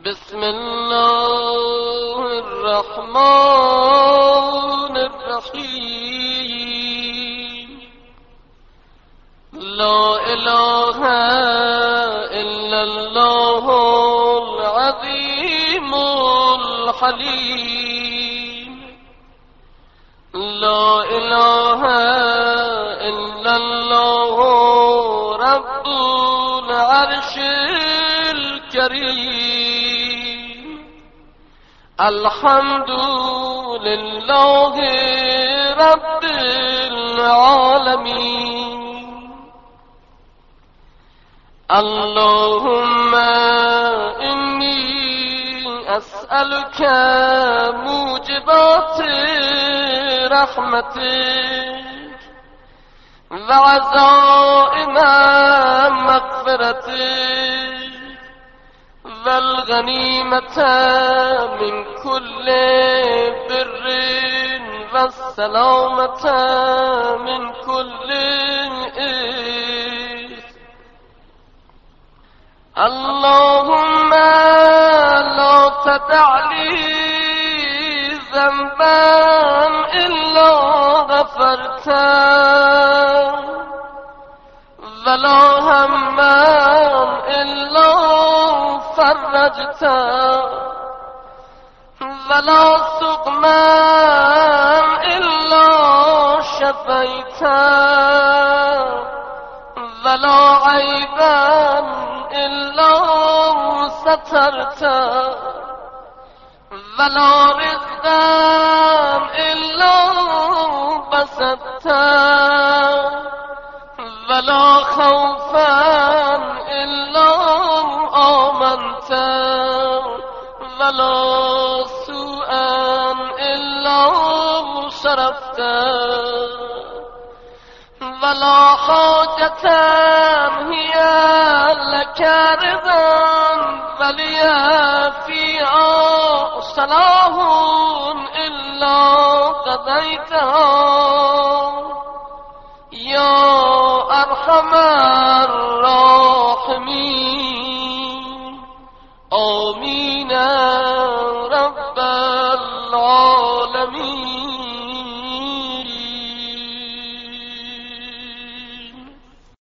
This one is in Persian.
بسم الله الرحمن الرحیم. لا اله الا الله العظیم الحلیم. لا اله الا الله رب العرش الكريم. الحمد لله رب العالمين. اللهم إني أسألك موجبات رحمتك وعزائم مغفرتك والغنيمة من كل بر والسلامة من كل إثم. اللهم لا تدع لي ذنبا إلا غفرته ولا هما إلا فرجته ولا سقما إلا شفيته ولا عيبا إلا سترته ولا رزقا إلا بسطته ولا خوفا إلا آمنته ولا سوءا إلا شرفته ولا حاجة هي لك رضا ولي فيها صلاح إلا قضيتها يا أرحم الراحمين. آمين.